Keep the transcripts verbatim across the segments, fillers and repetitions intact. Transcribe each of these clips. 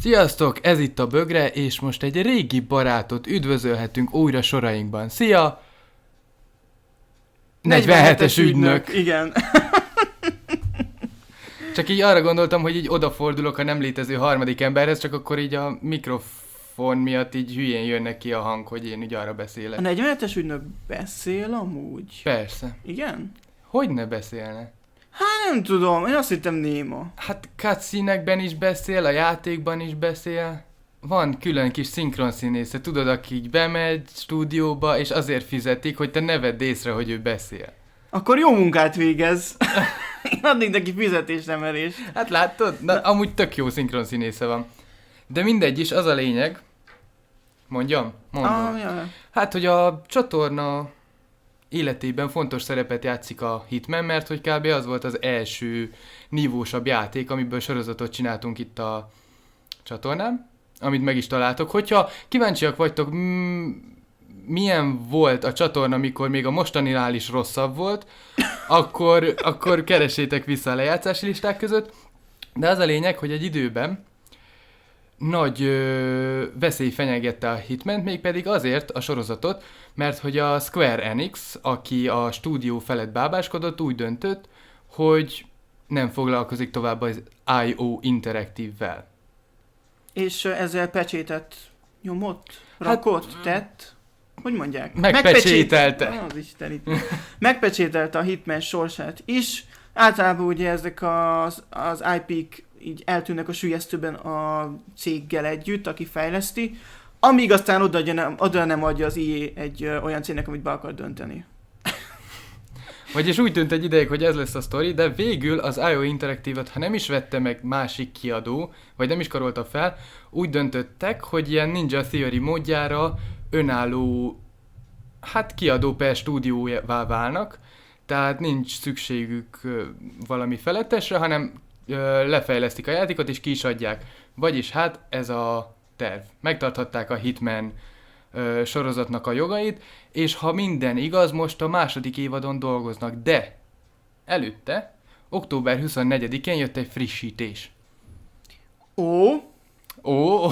Sziasztok, ez itt a Bögre, és most egy régi barátot üdvözölhetünk újra sorainkban. Szia! negyvenhetes ügynök. Igen. Csak így arra gondoltam, hogy így odafordulok a nem létező harmadik emberhez, csak akkor így a mikrofon miatt így hülyén jönnek ki a hang, hogy én így arra beszélek. A negyvenhetes ügynök beszél amúgy? Persze. Igen? Hogy ne beszélne? Hát nem tudom, én azt hittem néma. Hát cutscene-ekben is beszél, a játékban is beszél. Van külön kis szinkronszínésze, tudod, aki így bemegy stúdióba, és azért fizetik, hogy te ne vedd észre, hogy ő beszél. Akkor jó munkát végez. Én adnék neki fizetésemelést. Hát látod? Na, amúgy tök jó szinkronszínésze van. De mindegy is, az a lényeg. Mondjam? Mondom. Ah, jaj. Hát, hogy a csatorna életében fontos szerepet játszik a Hitman, mert hogy kb. Az volt az első nívósabb játék, amiből sorozatot csináltunk itt a csatornán, amit meg is találtok. Hogyha kíváncsiak vagytok, mm, milyen volt a csatorna, amikor még a mostaninál is rosszabb volt, akkor, akkor keresétek vissza a lejátszási listák között. De az a lényeg, hogy egy időben nagy ö, veszély fenyegette a Hitmant, mégpedig azért a sorozatot, mert hogy a Square Enix, aki a stúdió felett bábáskodott, úgy döntött, hogy nem foglalkozik tovább az i o Interactive-vel. És ezzel pecsétet nyomott, rakott, hát, tett, hogy mondják? Megpecsételte. Megpecsét... Az Isten itt. Megpecsételte a Hitman sorsát is. Általában ugye ezek az, az i pé-k így eltűnnek a sülyeztőben a céggel együtt, aki fejleszti, amíg aztán oda nem, oda nem adja az i á egy ö, olyan cégnek, amit be akar dönteni. Vagyis úgy tűnt egy ideig, hogy ez lesz a sztori, de végül az i o Interactive-ot, ha nem is vette meg másik kiadó, vagy nem is karolta fel, úgy döntöttek, hogy ilyen Ninja Theory módjára önálló, hát kiadó per stúdióvá válnak, tehát nincs szükségük ö, valami felettesre, hanem ö, lefejlesztik a játékot és ki is adják. Vagyis hát ez a terv. Megtarthatták a Hitman ö, sorozatnak a jogait, és ha minden igaz, most a második évadon dolgoznak, de előtte, október huszonnegyedikén jött egy frissítés. Ó? Ó,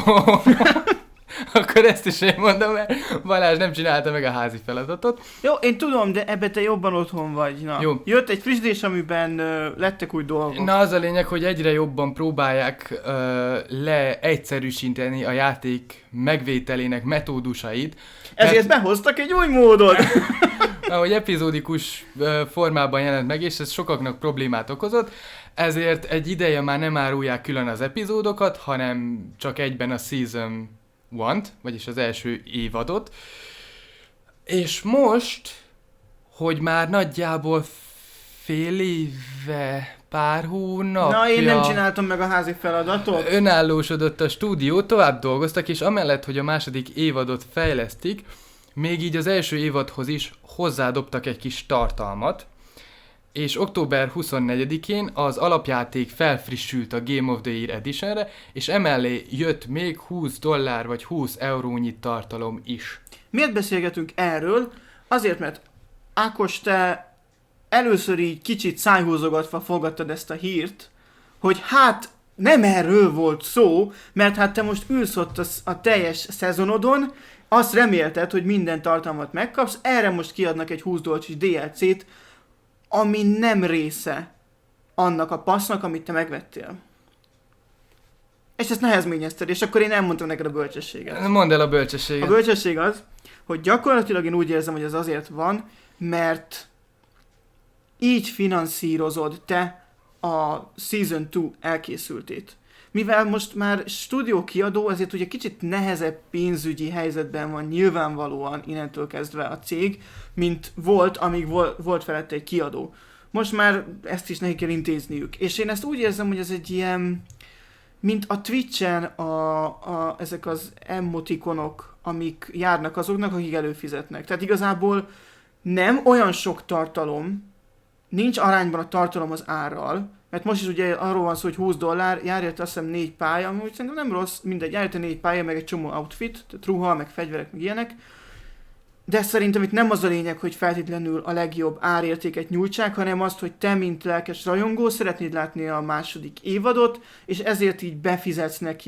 akkor ezt is én mondom, mert Balázs nem csinálta meg a házi feladatot. Jó, én tudom, de ebbe te jobban otthon vagy. Na. Jó. Jött egy frissítés, amiben ö, lettek új dolgok. Na, az a lényeg, hogy egyre jobban próbálják uh, leegyszerűsíteni a játék megvételének metódusait. Ezért mert... behoztak egy új módot. Ahogy epizódikus uh, formában jelent meg, és ez sokaknak problémát okozott, ezért egy ideje már nem árulják külön az epizódokat, hanem csak egyben a Season egy-t, vagyis az első évadot. És most, hogy már nagyjából fél éve, pár hónapja... Na, én nem csináltam meg a házi feladatot. Önállósodott a stúdió, tovább dolgoztak, és amellett, hogy a második évadot fejlesztik, még így az első évadhoz is hozzádobtak egy kis tartalmat, és október huszonnegyedikén az alapjáték felfrissült a Game of the Year Editionre, és emellé jött még húsz dollár vagy húsz eurónyi tartalom is. Miért beszélgetünk erről? Azért, mert Ákos, te először így kicsit szájhúzogatva fogadtad ezt a hírt, hogy hát nem erről volt szó, mert hát te most ülsz ott a, a teljes szezonodon, azt remélted, hogy minden tartalmat megkapsz, erre most kiadnak egy húsz dolláros dé el cét, ami nem része annak a passznak, amit te megvettél. És ezt nehezményezted, és akkor én elmondtam neked a bölcsességet. Mondd el a bölcsességet. A bölcsesség az, hogy gyakorlatilag én úgy érzem, hogy ez azért van, mert így finanszírozod te a Season kettő elkészültét. Mivel most már stúdió kiadó, ezért ugye kicsit nehezebb pénzügyi helyzetben van nyilvánvalóan innentől kezdve a cég, mint volt, amíg vol- volt felette egy kiadó. Most már ezt is neki kell intézniük. És én ezt úgy érzem, hogy ez egy ilyen, mint a Twitch-en a, a, ezek az emotikonok, amik járnak azoknak, akik előfizetnek. Tehát igazából nem olyan sok tartalom, nincs arányban a tartalom az árral, mert most is ugye arról van szó, hogy húsz dollár, járjött azt hiszem négy pálya, ami úgy szerintem nem rossz, mindegy, járjött négy pálya, meg egy csomó outfit, tehát ruha, meg fegyverek, meg ilyenek. De szerintem itt nem az a lényeg, hogy feltétlenül a legjobb árértéket nyújtsák, hanem azt, hogy te, mint lelkes rajongó, szeretnéd látni a második évadot, és ezért így befizetsz nekik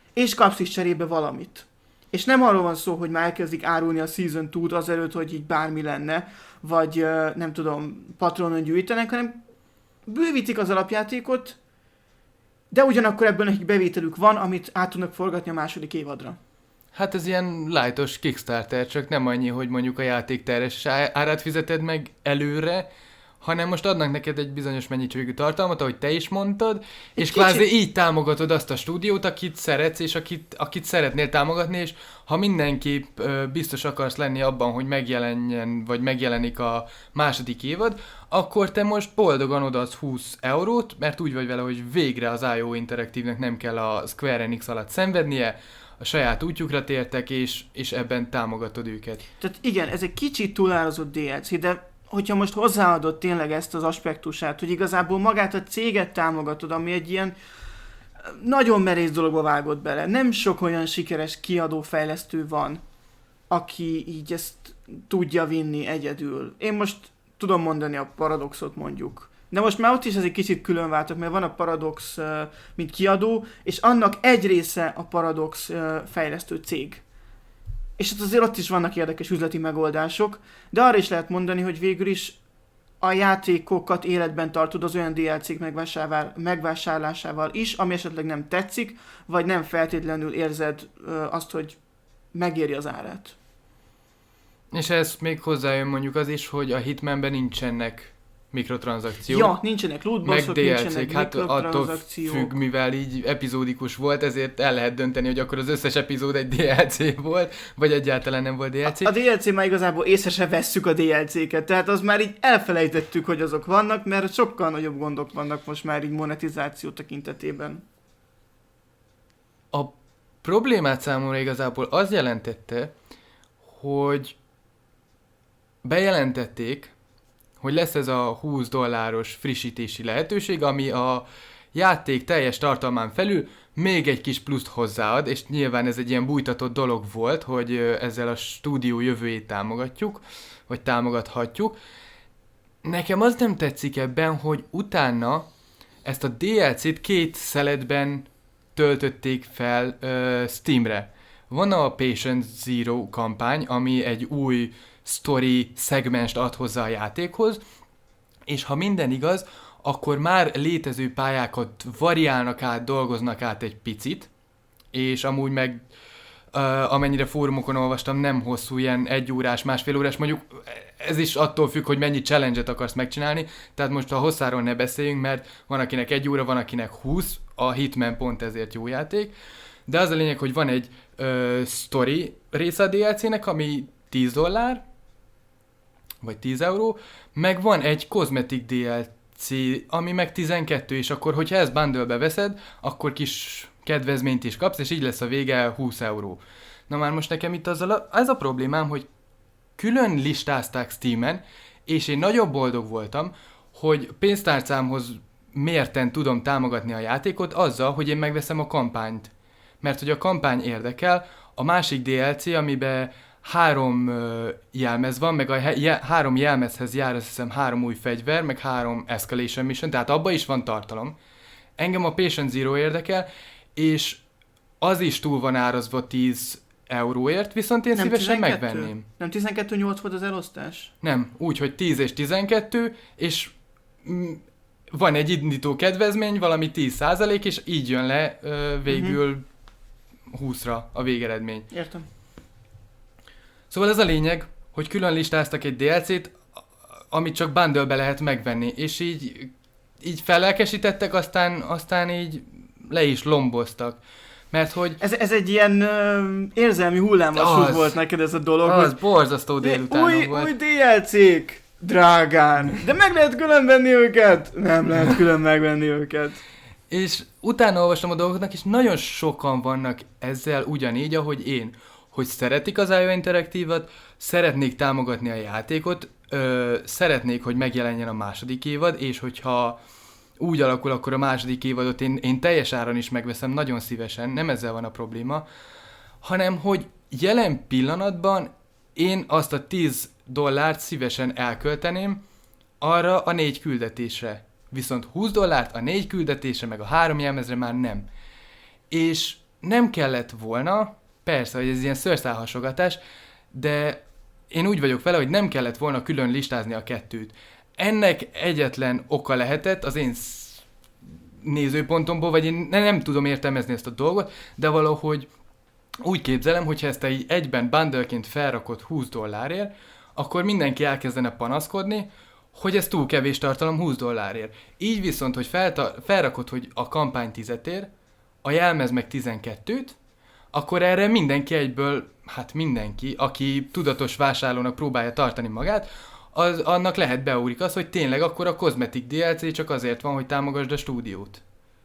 és kapsz is cserébe valamit. És nem arról van szó, hogy már elkezdik árulni a Season kettőt azelőtt, hogy így bármi lenne, vagy nem tudom, patronon gyűjtenek, hanem bővítik az alapjátékot, de ugyanakkor ebből nekik bevételük van, amit át tudnak forgatni a második évadra. Hát ez ilyen lightos Kickstarter, csak nem annyi, hogy mondjuk a játék teljes árát fizeted meg előre, hanem most adnak neked egy bizonyos mennyiségű tartalmat, ahogy te is mondtad, egy és kicsit... kvázi így támogatod azt a stúdiót, akit szeretsz, és akit, akit szeretnél támogatni, és ha mindenképp ö, biztos akarsz lenni abban, hogy megjelenjen, vagy megjelenik a második évad, akkor te most boldogan odaadsz húsz eurót, mert úgy vagy vele, hogy végre az i o Interactive-nek nem kell a Square Enix alatt szenvednie, a saját útjukra tértek, és, és ebben támogatod őket. Tehát igen, ez egy kicsit túlárazott dé el cé, de hogyha most hozzáadod tényleg ezt az aspektusát, hogy igazából magát a céget támogatod, ami egy ilyen nagyon merész dologba vágott bele. Nem sok olyan sikeres kiadó-fejlesztő van, aki így ezt tudja vinni egyedül. Én most tudom mondani a Paradoxot mondjuk. De most már ott is ez egy kicsit külön váltok, mert van a Paradox, mint kiadó, és annak egy része a Paradox fejlesztő cég. És hát azért ott is vannak érdekes üzleti megoldások, de arra is lehet mondani, hogy végül is a játékokat életben tartod az olyan dé el cék megvásárlásával is, ami esetleg nem tetszik, vagy nem feltétlenül érzed ö, azt, hogy megéri az árát. És ez még hozzájön mondjuk az is, hogy a Hitmanben nincsenek mikrotranszakciók. Ja, nincsenek lootboxok, nincsenek hát mikrotranszakciók. Attól függ, mivel így epizódikus volt, ezért el lehet dönteni, hogy akkor az összes epizód egy dé el cé volt, vagy egyáltalán nem volt dé el cé. A, a dé el cé már igazából észre se vesszük a dé el céket, tehát az már így elfelejtettük, hogy azok vannak, mert sokkal nagyobb gondok vannak most már így monetizáció tekintetében. A problémát számomra igazából az jelentette, hogy bejelentették, hogy lesz ez a húsz dolláros frissítési lehetőség, ami a játék teljes tartalmán felül még egy kis pluszt hozzáad, és nyilván ez egy ilyen bújtatott dolog volt, hogy ezzel a stúdió jövőjét támogatjuk, vagy támogathatjuk. Nekem az nem tetszik ebben, hogy utána ezt a dé el cét két szeletben töltötték fel uh, Steamre. Van a Patient Zero kampány, ami egy új story szegmenst ad hozzá a játékhoz, és ha minden igaz, akkor már létező pályákat variálnak át, dolgoznak át egy picit, és amúgy meg uh, amennyire fórumokon olvastam, nem hosszú, ilyen egy órás, másfél órás, mondjuk ez is attól függ, hogy mennyi challenge-et akarsz megcsinálni, tehát most a hosszáról ne beszéljünk, mert van akinek egy óra, van akinek húsz, a Hitman pont ezért jó játék, de az a lényeg, hogy van egy uh, story része a dé el cének, ami tíz dollár, vagy tíz euró, meg van egy kozmetik dé el cé, ami meg tizenkettő, és akkor, hogyha ezt bundle-be veszed, akkor kis kedvezményt is kapsz, és így lesz a vége húsz euró. Na már most nekem itt az a, az a problémám, hogy külön listázták Steamen, és én nagyon boldog voltam, hogy pénztárcámhoz mérten tudom támogatni a játékot azzal, hogy én megveszem a kampányt. Mert hogy a kampány érdekel, a másik dé el cé, amiben három uh, jelmez van, meg a he- je- három jelmezhez jár, azt hiszem, három új fegyver, meg három escalation mission, tehát abban is van tartalom. Engem a Patient Zero érdekel, és az is túl van árazva tíz euróért, viszont én nem szívesen tizenkettő? Megvenném. Nem tizenkettő nyolc volt az elosztás? Nem, úgy, hogy tíz és tizenkettő, és mm, van egy indító kedvezmény, valami tíz százalék, és így jön le uh, végül uh-huh. húszra a végeredmény. Értem. Szóval ez a lényeg, hogy külön listáztak egy dé el cét, amit csak bundle-be lehet megvenni, és így, így fellelkesítettek, aztán, aztán így le is lomboztak. Mert hogy... Ez, ez egy ilyen ö, érzelmi hullámvasút volt neked ez a dolog. Az borzasztó délután új, volt. Új dé el cék, drágán, de meg lehet külön venni őket? Nem lehet külön megvenni őket. És utána olvastam a dolgoknak, és nagyon sokan vannak ezzel ugyanígy, ahogy én. Hogy szeretik az i o Interactive-ot, szeretnék támogatni a játékot, ö, szeretnék, hogy megjelenjen a második évad, és hogyha úgy alakul, akkor a második évadot én, én teljes áron is megveszem, nagyon szívesen, nem ezzel van a probléma, hanem hogy jelen pillanatban én azt a tíz dollárt szívesen elkölteném arra a négy küldetésre. Viszont húsz dollárt a négy küldetésre, meg a három jelmezre már nem. És nem kellett volna, persze, hogy ez ilyen szőrszálhasogatás, de én úgy vagyok vele, hogy nem kellett volna külön listázni a kettőt. Ennek egyetlen oka lehetett az én nézőpontomból, vagy én nem tudom értelmezni ezt a dolgot, de valahogy úgy képzelem, hogyha ezt egy egyben bundleként felrakott húsz dollárért, akkor mindenki elkezdene panaszkodni, hogy ez túl kevés tartalom húsz dollárért. Így viszont, hogy felta- felrakod, hogy a kampány tízet ér, a jelmez meg tizenkettőt, akkor erre mindenki egyből, hát mindenki, aki tudatos vásárlónak próbálja tartani magát, az, annak lehet beugrik az, hogy tényleg akkor a Cosmetic dé el cé csak azért van, hogy támogasd a stúdiót.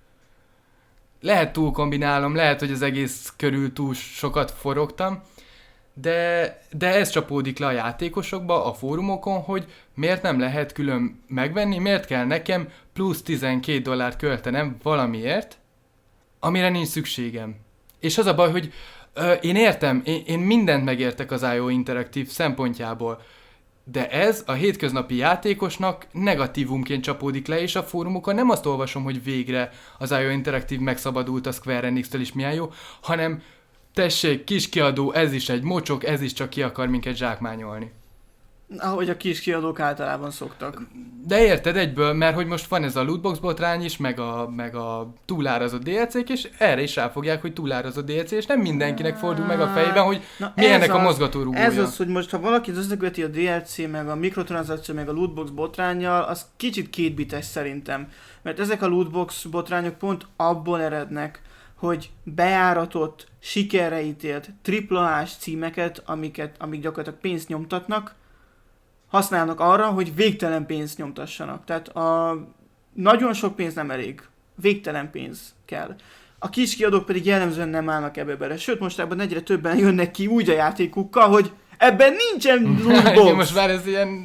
Lehet túl kombinálom, lehet, hogy az egész körül túl sokat forogtam, de, de ez csapódik le a játékosokba, a fórumokon, hogy miért nem lehet külön megvenni, miért kell nekem plusz tizenkét dollárt költenem valamiért, amire nincs szükségem. És az a baj, hogy ö, én értem, én, én mindent megértek az i o Interactive szempontjából, de ez a hétköznapi játékosnak negatívumként csapódik le, és a fórumokon nem azt olvasom, hogy végre az i o Interactive megszabadult a Square Enix-től is milyen jó, hanem tessék, kis kiadó, ez is egy mocsok, ez is csak ki akar minket zsákmányolni. Ahogy a kis kiadók általában szoktak. De érted egyből, mert hogy most van ez a lootbox botrány is, meg a, meg a túlárazott dé el cé-k, és erre is ráfogják, hogy túlárazott dé el cé, és nem mindenkinek fordul meg a fejében, hogy Na mi ennek az, a mozgatórugója. Ez az, hogy most ha valaki összeköti a dé el cé, meg a mikrotranszakció, meg a lootbox botránnyal, az kicsit kétbites szerintem. Mert ezek a lootbox botrányok pont abból erednek, hogy bejáratott, sikerre ítélt, tripla á-s címeket, amiket, amik gyakorlatilag pénzt nyomtatnak, használnak arra, hogy végtelen pénzt nyomtassanak. Tehát a nagyon sok pénz nem elég. Végtelen pénz kell. A kis kiadók pedig jellemzően nem állnak ebbe bele. Sőt, mostában egyre többen jönnek ki úgy a játékukkal, hogy ebben nincsen lootbox. Most már ez ilyen...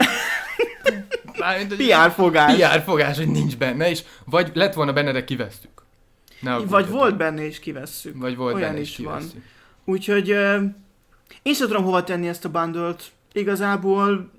pé er fogás. pé er fogás, hogy nincs benne, és vagy lett volna benne, de kivesztük. Ne Vagy volt benne és kivesszük. Vagy volt Olyan benne is és van. kivesszük. Úgyhogy uh, én sem tudom hova tenni ezt a bundle-t. Igazából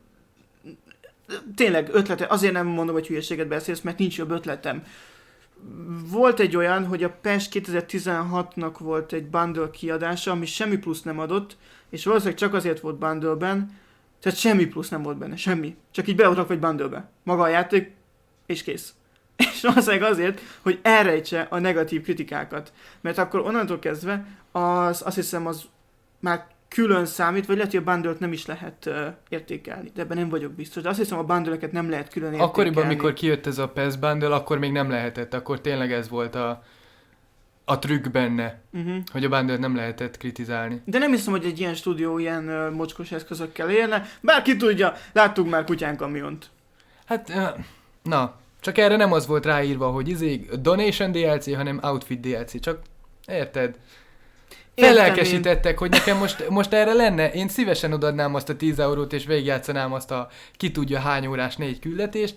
tényleg ötlete, azért nem mondom, hogy hülyeséget beszélsz, mert nincs jobb ötletem. Volt egy olyan, hogy a PES kétezer-tizenhatnak volt egy bundle kiadása, ami semmi plusz nem adott, és valószínűleg csak azért volt bundle-ben, tehát semmi plusz nem volt benne, semmi. Csak így beadtak vagy bundle-be. Maga a játék, és kész. És valószínűleg azért, hogy elrejtse a negatív kritikákat. Mert akkor onnantól kezdve az, azt hiszem, az már külön számít, vagy lehet, hogy a bundle-t nem is lehet uh, értékelni. De ebben nem vagyok biztos. De azt hiszem, a bundle-eket nem lehet külön értékelni. Akkoriban, mikor kijött ez a PES bundle, akkor még nem lehetett. Akkor tényleg ez volt a, a trükk benne, uh-huh. hogy a bundle-t nem lehetett kritizálni. De nem hiszem, hogy egy ilyen stúdió ilyen uh, mocskos eszközökkel élne. Bár ki tudja, láttuk már Kutyán kamiont. Hát, uh, na, csak erre nem az volt ráírva, hogy izé Donation dé el cé, hanem Outfit dé el cé. Csak érted? Fellelkesítettek, hogy nekem most, most erre lenne, én szívesen odaadnám azt a tíz eurót, és végigjátszanám azt a ki tudja hány órás négy küldetést.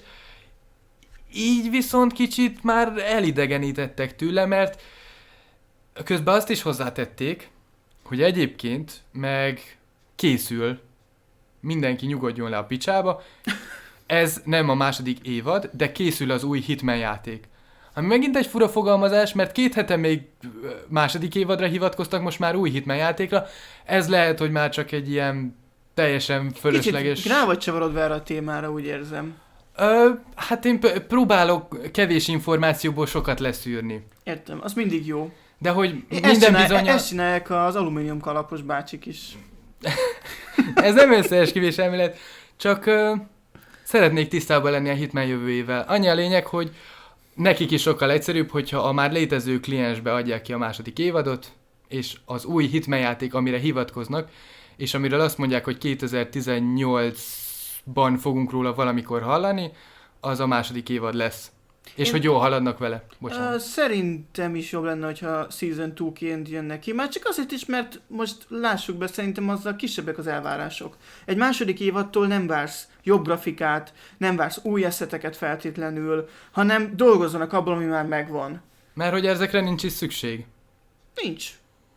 Így viszont kicsit már elidegenítettek tőle, mert közben azt is hozzátették, hogy egyébként meg készül, mindenki nyugodjon le a picsába, ez nem a második évad, de készül az új Hitman játék. Ami megint egy fura fogalmazás, mert két hete még második évadra hivatkoztak, most már új Hitman játékra. Ez lehet, hogy már csak egy ilyen teljesen fölösleges... Kicsit rá vagy csavarodva erre a témára, úgy érzem. Ö, hát én p- próbálok kevés információból sokat leszűrni. Értem, az mindig jó. De hogy ezt minden csinál, bizony... Ezt csinálják az alumínium kalapos bácsik is. Ez nem összeesküvés elmélet, csak ö, szeretnék tisztában lenni a Hitman jövőjével. Annyi a lényeg, hogy nekik is sokkal egyszerűbb, hogyha a már létező kliensbe adják ki a második évadot, és az új Hitman játék, amire hivatkoznak, és amiről azt mondják, hogy kétezer-tizennyolcban fogunk róla valamikor hallani, az a második évad lesz. És Én... hogy jól haladnak vele. Bocsánat. Uh, szerintem is jobb lenne, hogyha Season kettőként jönnek ki. Már csak azért is, mert most lássuk be, szerintem azzal kisebbek az elvárások. Egy második évadtól nem vársz jobb grafikát, nem vársz új eszeteket feltétlenül, hanem dolgozzanak abból, ami már megvan. Mert hogy ezekre nincs is szükség. Nincs.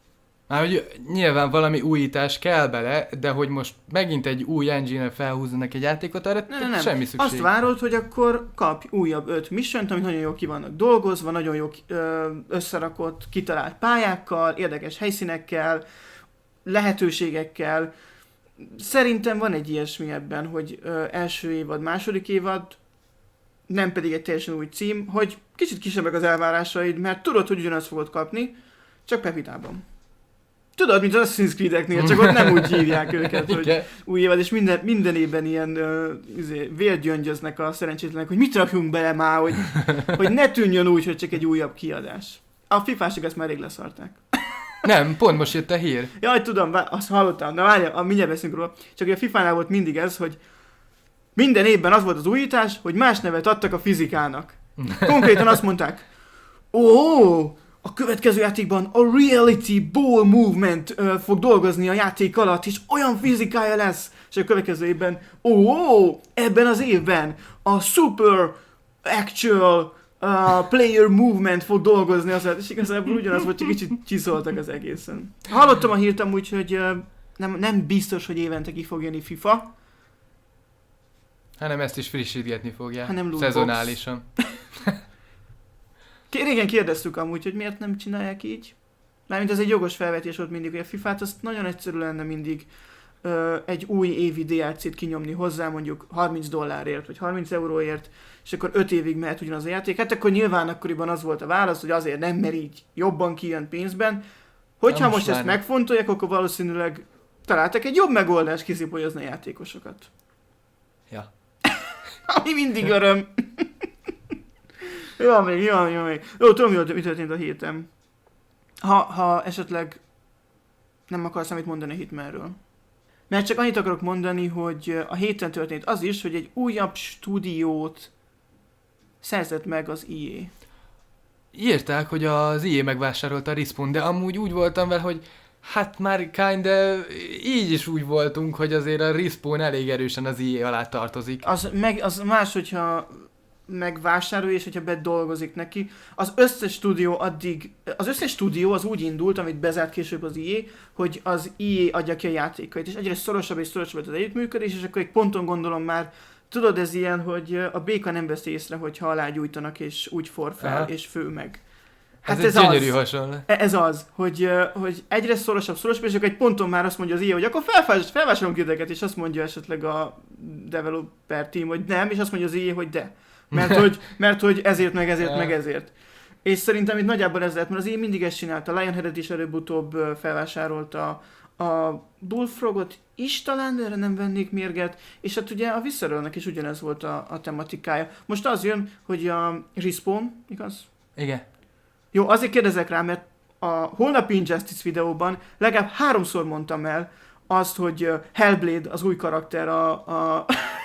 Már hogy nyilván valami újítás kell bele, de hogy most megint egy új engine-el felhúzzanak egy játékot, arra nem, nem, nem. semmi szükség. Azt várod, hogy akkor kapj újabb öt missiont, amik nagyon jól ki vannak dolgozva, nagyon jól összerakott, kitalált pályákkal, érdekes helyszínekkel, lehetőségekkel. Szerintem van egy ilyesmi ebben, hogy ö, első évad, második évad, nem pedig egy teljesen új cím, hogy kicsit kisebbek az elvárásaid, mert tudod, hogy ugyanazt fogod kapni, csak Pepitában. Tudod, mint az Assassin's Creed-eknél, csak ott nem úgy hívják őket, hogy új évad, és minden, minden évben ilyen uh, izé, vérgyöngyöznek a szerencsétlenek, hogy mit rakjunk bele már, hogy, hogy ne tűnjön úgy, hogy csak egy újabb kiadás. A fifások ezt már rég leszarták. Nem, pont most jött a hír. Jaj, tudom, azt hallottam, na várjál, mindjárt beszélünk róla. Csak a fifánál volt mindig ez, hogy minden évben az volt az újítás, hogy más nevet adtak a fizikának. Konkrétan azt mondták, ó, a következő játékban a Reality Ball Movement ö, fog dolgozni a játék alatt, és olyan fizikája lesz. És a következő évben, ó, ebben az évben a Super Actual uh, Player Movement fog dolgozni, az, és igazából ugyanaz volt, csak kicsit csiszoltak az egészen. Hallottam a hírt amúgy, hogy uh, nem, nem biztos, hogy évente ki fog jönni FIFA, hanem ezt is frissítgetni fogják. Hanem lootbox. Szezonálisan. Régen kérdeztük amúgy, hogy miért nem csinálják így. Mármint ez egy jogos felvetés volt mindig, hogy a fifát azt nagyon egyszerű lenne mindig ö, egy új évi dé el cét kinyomni hozzá, mondjuk harminc dollárért, vagy harminc euróért, és akkor öt évig mehet ugyanaz a játék. Hát akkor nyilván akkoriban az volt a válasz, hogy azért nem, mert így jobban kijön pénzben. Hogyha most, most ezt megfontolják, akkor valószínűleg találtak egy jobb megoldást kiszipolyozni a játékosokat. Ja. Ami mindig öröm. Jó még, jó, jó még. Jó, tudom, jó, mi történt a héten. Ha, ha esetleg nem akarsz amit mondani a Hitmanről. Mert csak annyit akarok mondani, hogy a héten történt az is, hogy egy újabb stúdiót szerzett meg az í á. Írták, hogy az í á megvásárolta a Respawn, de amúgy úgy voltam vele, hogy hát már kinda így is úgy voltunk, hogy azért a Respawn elég erősen az í á alá tartozik. Az, meg, az más, hogyha megvásárolja, és hogyha bedolgozik neki. Az összes stúdió addig, az összes stúdió az úgy indult, amit bezárt később az í á, hogy az í á adja ki a játékait, és egyre szorosabb és szorosabb az együttműködés, és akkor egy ponton gondolom már, tudod, ez ilyen, hogy a béka nem veszi észre, hogyha alágyújtanak, és úgy for fel, aha, és fő meg. Hát ez, ez egy gyönyörű hasonlat. Ez az, hogy, hogy egyre szorosabb, szorosabb, és akkor egy ponton már azt mondja az í á, hogy akkor felvásárolunk ideket, és azt mondja esetleg a developer team, hogy nem, és azt mondja az í á, hogy de. Mert hogy, mert hogy ezért, meg ezért, meg ezért. És szerintem itt nagyjából ez lehet, mert az í á mindig ezt csinálta. Lionhead-et is előbb-utóbb felvásárolta, a Bullfrogot is talán, de erre nem vennék mérget, és hát ugye a Visceralnek is ugyanez volt a, a tematikája. Most az jön, hogy a Respawn, igaz? Igen. Jó, azért kérdezek rá, mert a holnapi Injustice videóban legalább háromszor mondtam el azt, hogy Hellblade az új karakter a, a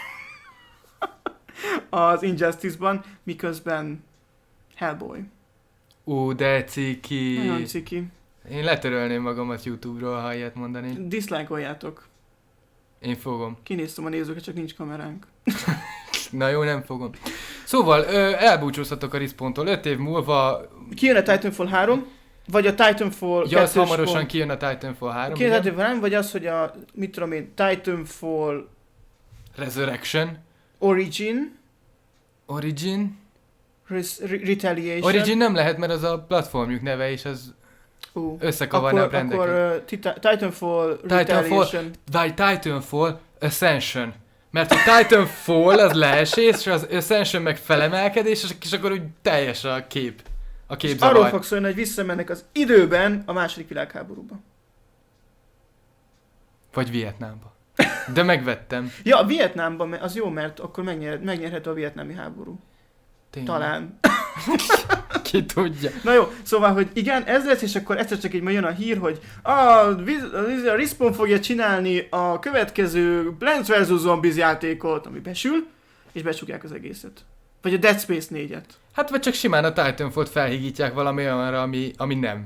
az Injustice-ban, miközben Hellboy. Ú, de ciki. Nagyon ciki. Én letörölném magamat YouTube-ról, ha ilyet mondani. Dislike-oljátok. Én fogom. Kinéztem a nézőket, csak nincs kameránk. Na jó, nem fogom. Szóval, ö, elbúcsúzhatok a Respawntól. öt év múlva... Kijön a Titanfall három, vagy a Titanfall ja, az hamarosan pont... kijön a Titanfall három. Kijön a Titanfall három, vagy az, hogy a, mit tudom én, Titanfall... Resurrection. Origin. Origin. Res- re- Retaliation. Origin nem lehet, mert az a platformjuk neve, és az uh, összekavarná a brandeket. Akkor uh, tita- Titanfall, Retaliation. Vagy Titanfall Ascension. Mert a Titanfall az leesés, és az Ascension meg felemelkedés, és akkor úgy teljes a kép. A kép zavar. Arról fog szólni, hogy visszamennek az időben a második világháborúba. Vagy Vietnámba. De megvettem. Ja, a Vietnámban az jó, mert akkor megnyer, megnyerhető a vietnámi háború. Tényleg. Talán. Ki tudja. Na jó, szóval, hogy igen, ez lesz, és akkor egyszer csak így majd jön a hír, hogy a, a Respawn fogja csinálni a következő Plants versus. Zombies játékot, ami besül, és becsukják az egészet. Vagy a Dead Space négyet. Hát vagy csak simán a Titanfall-t felhígítják valami olyanra, ami, ami nem.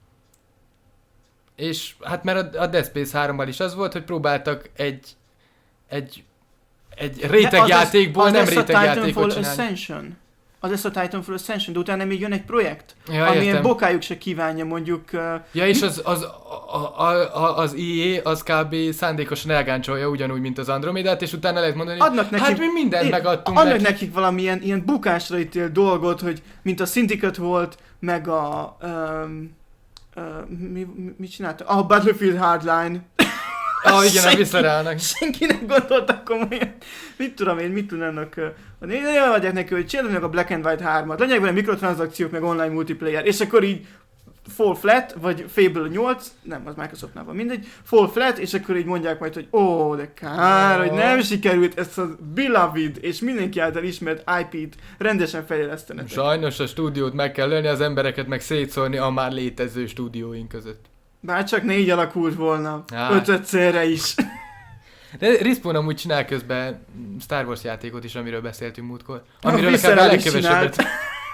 És hát mert a Dead Space hárommal is az volt, hogy próbáltak egy egy egy rétegjátékból nem rétegjátékot csinálni. Ascension. az lesz a Titanfall Ascension, de utána még jön egy projekt, Ja, amilyen értem. bokájuk se kívánja mondjuk... Uh, Ja, és az, az, a, a, a, az i á az kb. Szándékosan elgáncsolja ugyanúgy, mint az Andromedát, és utána lehet mondani, adnak hogy nekik, hát mi mindent é, megadtunk adnak nekik. nekik valamilyen ilyen bukásra ítélt dolgot, hogy mint a Syndicate volt, meg a... Um, uh, mi, mi, mit csináltak? A Battlefield Hardline. Ah, igen, Senki- visszarállnak. Senki nem gondoltak komolyan. Mit tudom én, mit tudnának... Uh, adják neki, hogy csinálnak a Black and White hármat, legyenek benne mikrotranszakciók, meg online multiplayer, és akkor így Fall Flat, vagy Fable nyolc, nem, az Microsoftnál van, mindegy, Fall Flat, és akkor így mondják majd, hogy ó, de kár, Oh. hogy nem sikerült ezt a beloved és mindenki által ismert i pét rendesen fejlesztenetek. Sajnos a stúdiót meg kell lőni, az embereket meg szétszórni a már létező stúdióink között. Bár csak négy alakult volna, Á. öt ötszörre is. De Respawn amúgy csinál közben Star Wars játékot is, amiről beszéltünk múltkor. Amiről A legalább a Visceral is legkevesebbet.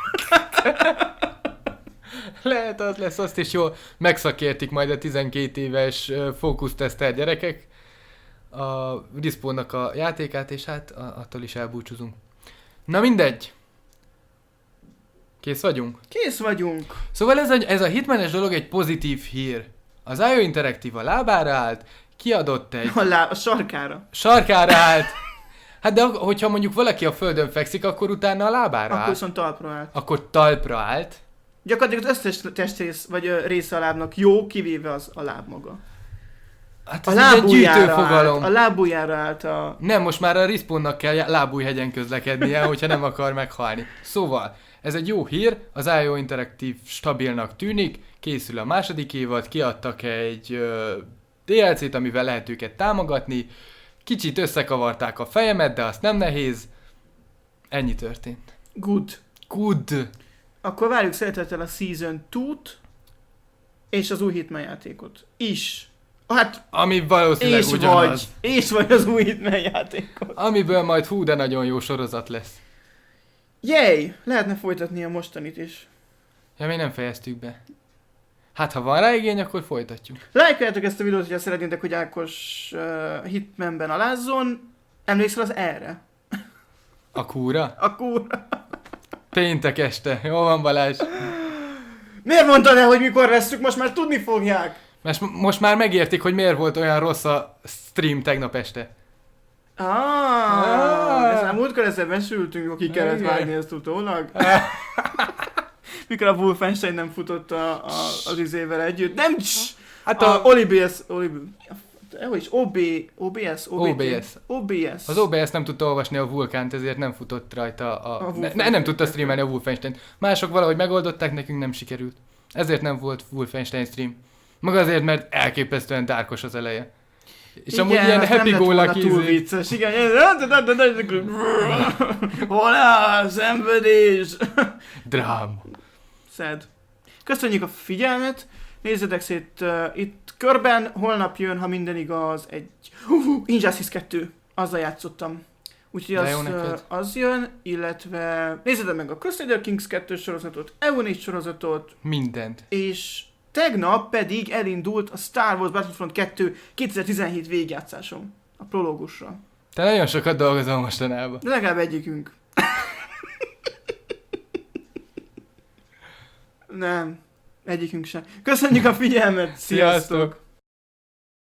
Lehet az lesz, azt is jól megszakértik majd a tizenkét éves uh, fókuszteszter gyerekek a Respawnnak a játékát, és hát a, attól is elbúcsúzunk. Na mindegy. Kész vagyunk? Kész vagyunk. Szóval ez a, ez a Hitmanes dolog egy pozitív hír. Az i o Interactive a lábára állt, kiadott egy A, lá- a sarkára. sarkára állt. Hát de ak- hogyha mondjuk valaki a földön fekszik, akkor utána a lábára Akkor állt. viszont talpra állt. Akkor talpra állt. Gyakorlatilag az összes testrész, vagy ö, része a lábnak jó, kivéve az a láb maga. Hát A ez egy gyűjtő lábujjára fogalom. állt, a lábujjára állt a... Nem, most már a Respawnnak kell lábújhegyen közlekednie, hogyha nem akar meghalni. Szóval, ez egy jó hír, az i o Interactive stabilnak tűnik, készül a második évad, kiadtak egy ö, dé el cét, amivel lehet őket támogatni, kicsit összekavarták a fejemet, de azt nem nehéz. Ennyi történt. Good. Good. Akkor várjuk szeretettel a Season kettőt és az új Hitman játékot. Is. Hát, Ami valószínűleg és vagy, ugyanaz. és vagy az új Hitman játékot. Amiből majd hú, de nagyon jó sorozat lesz. Yay! Lehetne folytatni a mostanit is. Ja, még nem fejeztük be. Hát, ha van rá igény, akkor folytatjuk. Lájkoljátok ezt a videót, hogyha szeretnétek, hogy Ákos uh, Hitmanben alázzon. Emlékszel az erre? A kúra? A kúra. Péntek este. Jó van, Balázs. Miért mondtad el, hogy mikor vesszük? Most már tudni fogják. Most, most már megértik, hogy miért volt olyan rossz a stream tegnap este. Ah, Ah. ez már múltkor ezzel besültünk, aki kellett Igen. vágni ezt utólag. Mikor a Wolfenstein nem futott a, a, az izével együtt. Nem cs! Hát A a, o bé es, o bé es, o bé, o bé es, o bé es. o bé es. az o bé es nem tudta olvasni a vulkánt, ezért nem futott rajta a... A ne, Wolfenstein. ne, nem tudta streamelni a Wolfenstein. Mások valahogy megoldották, nekünk nem sikerült. Ezért nem volt Wolfenstein stream. Maga azért, mert elképesztően dárkos az eleje. És igen, amúgy ilyen az nem happy lett go volna lucky túl izé- vicces. Igen, hol a szenvedés? Dráma. Szed. Köszönjük a figyelmet, nézzetek szét uh, itt körben, holnap jön, ha minden igaz, egy uh, Injustice kettő, azzal játszottam. Úgyhogy De az, jó uh, neked. az jön, illetve nézzétek meg a Crusader Kings kettő sorozatot, e o négy sorozatot, Mindent. és tegnap pedig elindult a Star Wars Battlefront kettő kétezer-tizenhét végigjátszásom a prológusra. Te nagyon sokat dolgozol mostanában. De legalább egyikünk. Nem, egyikünk sem. Köszönjük a figyelmet, sziasztok! Sziasztok!